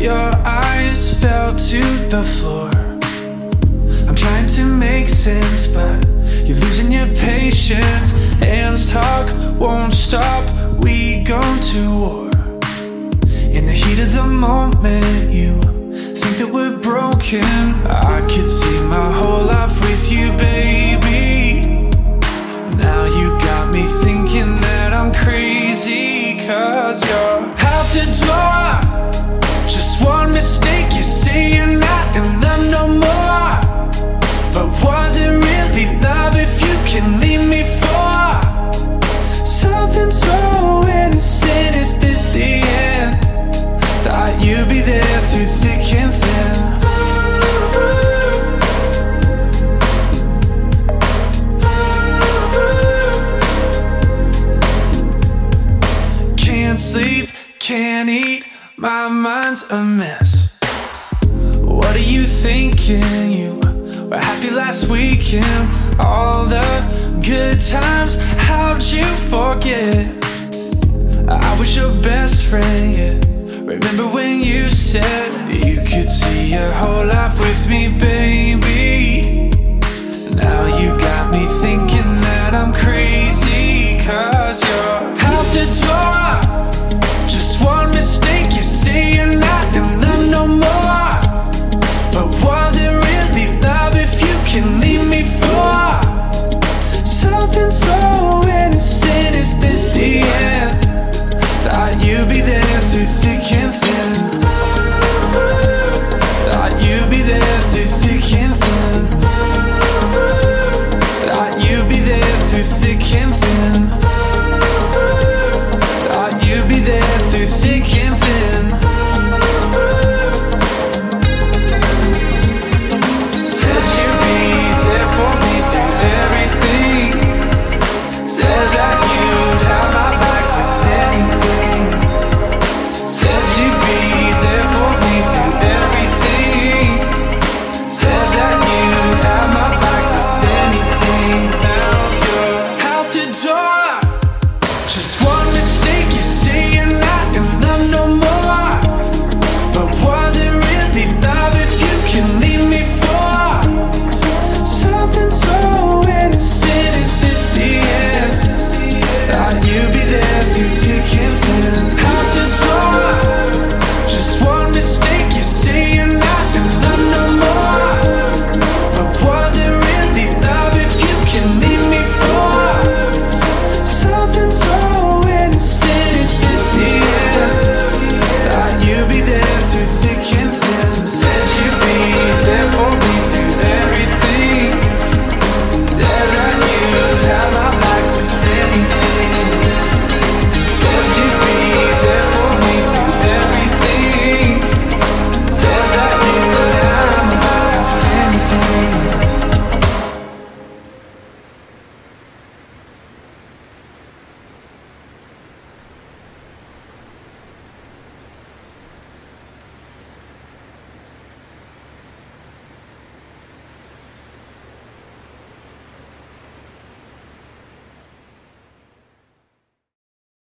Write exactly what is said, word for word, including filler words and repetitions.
Your eyes fell to the floor. I'm trying to make sense, but you're losing your patience. Hands talk, won't stop, we go to war. In the heat of the moment, you think that we're broken. I could see my whole life with you, baby. Now you got me thinking that I'm crazy, cause you're out the door. Just one mistake, you say you're not in love no more. But was it really love if you can leave me for something so innocent? Is this the end? Thought you'd be there through thick and thin. Can't sleep, can't eat, my mind's a mess. What are you thinking? You were happy last weekend. All the good times, how'd you forget? I was your best friend, yeah. Remember when you said you could see your whole life with me, baby?